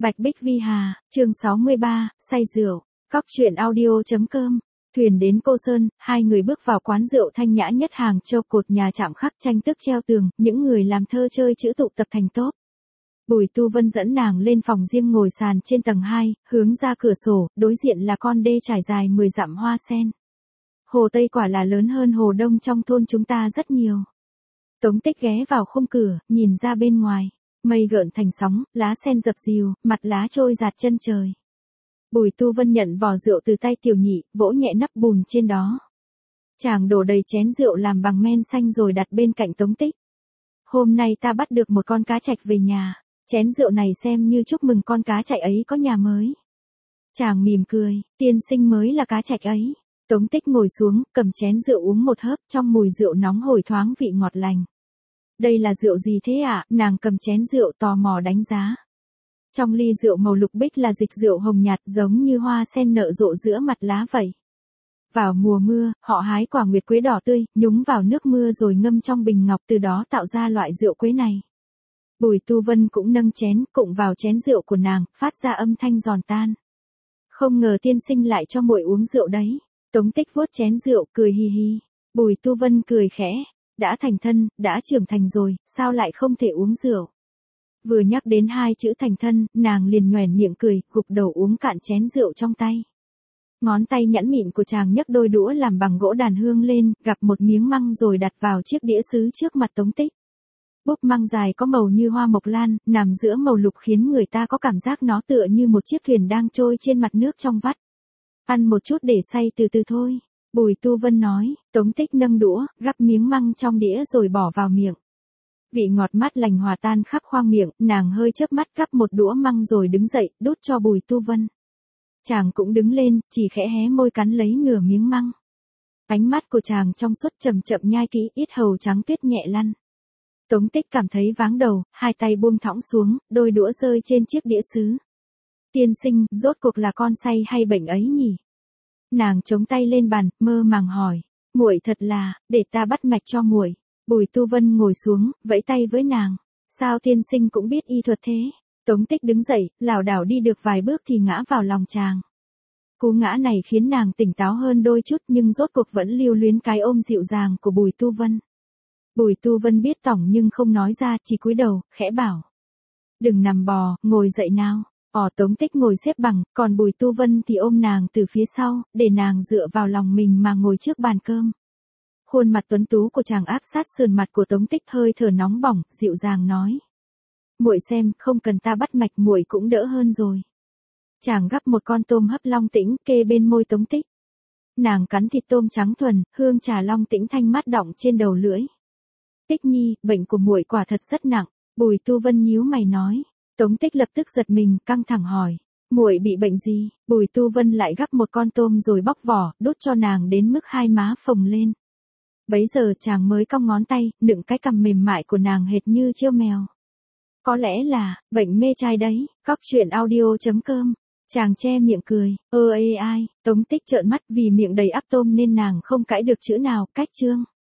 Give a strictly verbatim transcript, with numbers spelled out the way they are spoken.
Bạch Bích Vi Hà, chương sáu mươi ba, say rượu, cóc truyện audio.com. Thuyền đến Cô Sơn, hai người bước vào quán rượu thanh nhã nhất Hàng Châu, cột nhà chạm khắc tranh tước treo tường, những người làm thơ chơi chữ tụ tập thành tốp. Bùi Tu Vân dẫn nàng lên phòng riêng ngồi sàn trên tầng hai, hướng ra cửa sổ, đối diện là con đê trải dài mười dặm hoa sen. Hồ Tây quả là lớn hơn hồ Đông trong thôn chúng ta rất nhiều. Tống Tích ghé vào khung cửa, nhìn ra bên ngoài. Mây gợn thành sóng, lá sen dập dìu, mặt lá trôi dạt chân trời. Bùi Tu Vân nhận vò rượu từ tay tiểu nhị, vỗ nhẹ nắp bùn trên đó. Chàng đổ đầy chén rượu làm bằng men xanh rồi đặt bên cạnh Tống Tích. Hôm nay ta bắt được một con cá trạch về nhà, chén rượu này xem như chúc mừng con cá trạch ấy có nhà mới. Chàng mỉm cười, tiên sinh mới là cá trạch ấy. Tống Tích ngồi xuống, cầm chén rượu uống một hớp, trong mùi rượu nóng hổi thoáng vị ngọt lành. Đây là rượu gì thế ạ? À? Nàng cầm chén rượu tò mò đánh giá. Trong ly rượu màu lục bích là dịch rượu hồng nhạt giống như hoa sen nở rộ giữa mặt lá vậy. Vào mùa mưa, họ hái quả nguyệt quế đỏ tươi, nhúng vào nước mưa rồi ngâm trong bình ngọc, từ đó tạo ra loại rượu quế này. Bùi Tu Vân cũng nâng chén, cụng vào chén rượu của nàng, phát ra âm thanh giòn tan. Không ngờ tiên sinh lại cho muội uống rượu đấy. Tống Tích vuốt chén rượu, cười hì hì. Bùi Tu Vân cười khẽ. Đã thành thân, đã trưởng thành rồi, sao lại không thể uống rượu? Vừa nhắc đến hai chữ thành thân, nàng liền nhoẻn miệng cười, gục đầu uống cạn chén rượu trong tay. Ngón tay nhẵn mịn của chàng nhấc đôi đũa làm bằng gỗ đàn hương lên, gặp một miếng măng rồi đặt vào chiếc đĩa sứ trước mặt Tống Tích. Búp măng dài có màu như hoa mộc lan, nằm giữa màu lục khiến người ta có cảm giác nó tựa như một chiếc thuyền đang trôi trên mặt nước trong vắt. Ăn một chút để say từ từ thôi. Bùi Tu Vân nói. Tống Tích nâng đũa, gắp miếng măng trong đĩa rồi bỏ vào miệng. Vị ngọt mát lành hòa tan khắp khoang miệng, nàng hơi chớp mắt gắp một đũa măng rồi đứng dậy, đút cho Bùi Tu Vân. Chàng cũng đứng lên, chỉ khẽ hé môi cắn lấy nửa miếng măng. Ánh mắt của chàng trong suốt chậm chậm nhai kỹ, yết hầu trắng tuyết nhẹ lăn. Tống Tích cảm thấy váng đầu, hai tay buông thõng xuống, đôi đũa rơi trên chiếc đĩa sứ. Tiên sinh, rốt cuộc là con say hay bệnh ấy nhỉ? Nàng chống tay lên bàn, mơ màng hỏi. Muội thật là, để ta bắt mạch cho muội. Bùi Tu Vân ngồi xuống, vẫy tay với nàng. Sao tiên sinh cũng biết y thuật thế? Tống Tích đứng dậy, lảo đảo đi được vài bước thì ngã vào lòng chàng. Cú ngã này khiến nàng tỉnh táo hơn đôi chút, nhưng rốt cuộc vẫn lưu luyến cái ôm dịu dàng của Bùi Tu Vân. Bùi Tu Vân biết tỏng nhưng không nói ra, chỉ cúi đầu, khẽ bảo. Đừng nằm bò, ngồi dậy nào. Ỏ Tống Tích ngồi xếp bằng, còn Bùi Tu Vân thì ôm nàng từ phía sau, để nàng dựa vào lòng mình mà ngồi trước bàn cơm. Khuôn mặt tuấn tú của chàng áp sát sườn mặt của Tống Tích, hơi thở nóng bỏng, dịu dàng nói. Muội xem, không cần ta bắt mạch muội cũng đỡ hơn rồi. Chàng gắp một con tôm hấp long tĩnh, kê bên môi Tống Tích. Nàng cắn thịt tôm trắng thuần, hương trà long tĩnh thanh mát đọng trên đầu lưỡi. Tích nhi, bệnh của muội quả thật rất nặng. Bùi Tu Vân nhíu mày nói. Tống Tích lập tức giật mình, căng thẳng hỏi. Muội bị bệnh gì? Bùi Tu Vân lại gắp một con tôm rồi bóc vỏ, đút cho nàng đến mức hai má phồng lên. Bấy giờ chàng mới cong ngón tay, nựng cái cằm mềm mại của nàng hệt như chiêu mèo. Có lẽ là, bệnh mê trai đấy, cóc truyện audio.com. Chàng che miệng cười, ơ ê ai, Tống Tích trợn mắt vì miệng đầy ắp tôm nên nàng không cãi được chữ nào, cách chương.